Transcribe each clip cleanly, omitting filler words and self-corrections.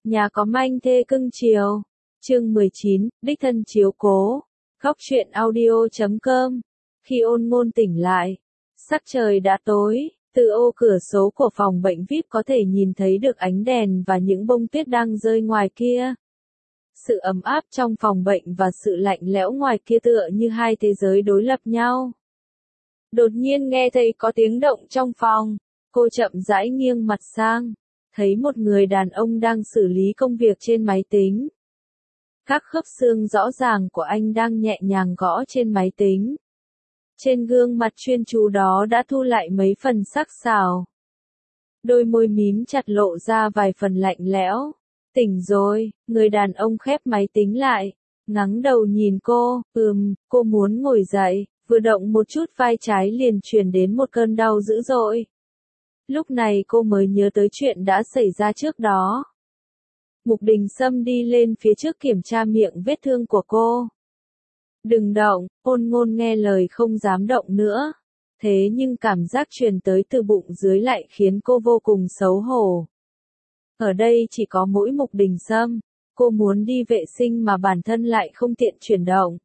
Nhà có manh thê cưng chiều. Chương 19, đích thân chiếu cố. Góc truyện audio.com. Khi Ôn Ngôn tỉnh lại, sắc trời đã tối, từ ô cửa sổ của phòng bệnh VIP có thể nhìn thấy được ánh đèn và những bông tuyết đang rơi ngoài kia. Sự ấm áp trong phòng bệnh và sự lạnh lẽo ngoài kia tựa như hai thế giới đối lập nhau. Đột nhiên nghe thấy có tiếng động trong phòng, cô chậm rãi nghiêng mặt sang, thấy một người đàn ông đang xử lý công việc trên máy tính. Các khớp xương rõ ràng của anh đang nhẹ nhàng gõ trên máy tính. Trên gương mặt chuyên chú đó đã thu lại mấy phần sắc sảo. Đôi môi mím chặt lộ ra vài phần lạnh lẽo. Tỉnh rồi, người đàn ông khép máy tính lại, ngẩng đầu nhìn cô, cô muốn ngồi dậy, vừa động một chút vai trái liền truyền đến một cơn đau dữ dội. Lúc này cô mới nhớ tới chuyện đã xảy ra trước đó. Mục Đình Sâm đi lên phía trước kiểm tra miệng vết thương của cô. Đừng động, Ôn Ngôn nghe lời không dám động nữa. Thế nhưng cảm giác truyền tới từ bụng dưới lại khiến cô vô cùng xấu hổ. Ở đây chỉ có mỗi Mục Đình Sâm, cô muốn đi vệ sinh mà bản thân lại không tiện chuyển động.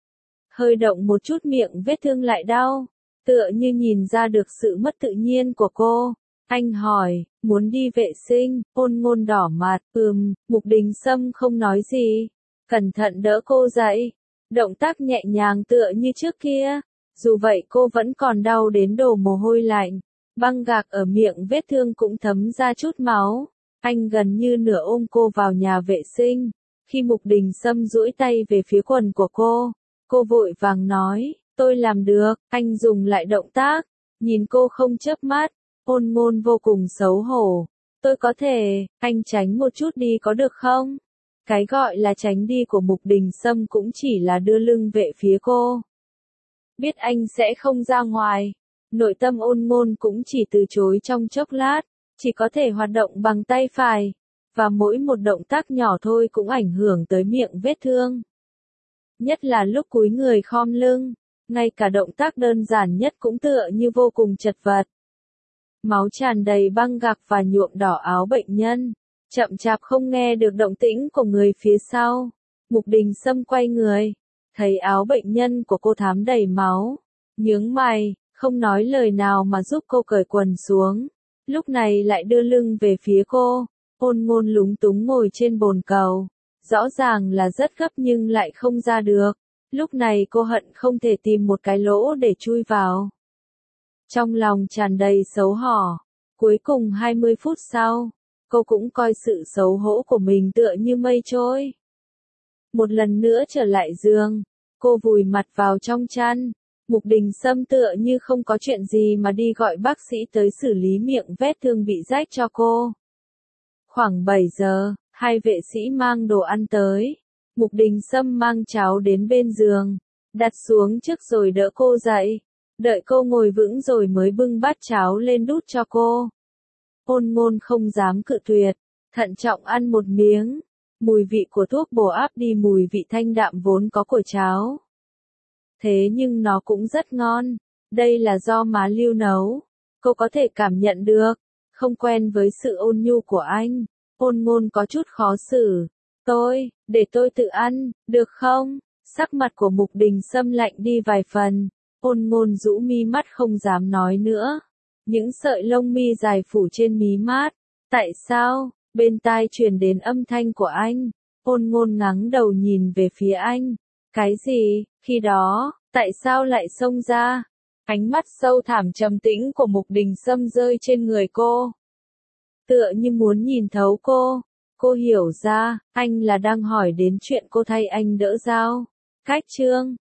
Hơi động một chút miệng vết thương lại đau, tựa như nhìn ra được sự mất tự nhiên của cô. Anh hỏi, muốn đi vệ sinh, Ôn Ngôn đỏ mặt, Mục Đình Sâm không nói gì, cẩn thận đỡ cô dậy, động tác nhẹ nhàng tựa như trước kia, dù vậy cô vẫn còn đau đến đổ mồ hôi lạnh, băng gạc ở miệng vết thương cũng thấm ra chút máu. Anh gần như nửa ôm cô vào nhà vệ sinh, khi Mục Đình Sâm duỗi tay về phía quần của cô vội vàng nói, tôi làm được, anh dùng lại động tác, nhìn cô không chớp mắt. Ôn Ngôn vô cùng xấu hổ. Tôi có thể, anh tránh một chút đi có được không? Cái gọi là tránh đi của Mục Đình Sâm cũng chỉ là đưa lưng về phía cô. Biết anh sẽ không ra ngoài. Nội tâm Ôn Ngôn cũng chỉ từ chối trong chốc lát, chỉ có thể hoạt động bằng tay phải. Và mỗi một động tác nhỏ thôi cũng ảnh hưởng tới miệng vết thương. Nhất là lúc cúi người khom lưng, ngay cả động tác đơn giản nhất cũng tựa như vô cùng chật vật. Máu tràn đầy băng gạc và nhuộm đỏ áo bệnh nhân, chậm chạp không nghe được động tĩnh của người phía sau. Mục Đình Sâm quay người, thấy áo bệnh nhân của cô thám đầy máu, nhướng mày, không nói lời nào mà giúp cô cởi quần xuống. Lúc này lại đưa lưng về phía cô, Ôn Ngôn lúng túng ngồi trên bồn cầu, rõ ràng là rất gấp nhưng lại không ra được. Lúc này cô hận không thể tìm một cái lỗ để chui vào. Trong lòng tràn đầy xấu hổ. Cuối cùng 20 phút sau, cô cũng coi sự xấu hổ của mình tựa như mây trôi. Một lần nữa trở lại giường, cô vùi mặt vào trong chăn. Mục Đình Sâm tựa như không có chuyện gì mà đi gọi bác sĩ tới xử lý miệng vết thương bị rách cho cô. Khoảng 7 giờ, hai vệ sĩ mang đồ ăn tới. Mục Đình Sâm mang cháo đến bên giường, đặt xuống trước rồi đỡ cô dậy. Đợi cô ngồi vững rồi mới bưng bát cháo lên đút cho cô. Ôn Ngôn không dám cự tuyệt, thận trọng ăn một miếng. Mùi vị của thuốc bổ áp đi mùi vị thanh đạm vốn có của cháo. Thế nhưng nó cũng rất ngon. Đây là do má Lưu nấu. Cô có thể cảm nhận được. Không quen với sự ôn nhu của anh. Ôn Ngôn có chút khó xử. Để tôi tự ăn, được không? Sắc mặt của Mục Đình Sâm lạnh đi vài phần. Ôn Ngôn rũ mi mắt không dám nói nữa. Những sợi lông mi dài phủ trên mí mắt. Tại sao? Bên tai truyền đến âm thanh của anh. Ôn Ngôn ngẩng đầu nhìn về phía anh. Cái gì? Khi đó, tại sao lại xông ra? Ánh mắt sâu thẳm trầm tĩnh của Mục Đình Sâm rơi trên người cô. Tựa như muốn nhìn thấu cô. Cô hiểu ra, anh là đang hỏi đến chuyện cô thay anh đỡ dao. Cách chương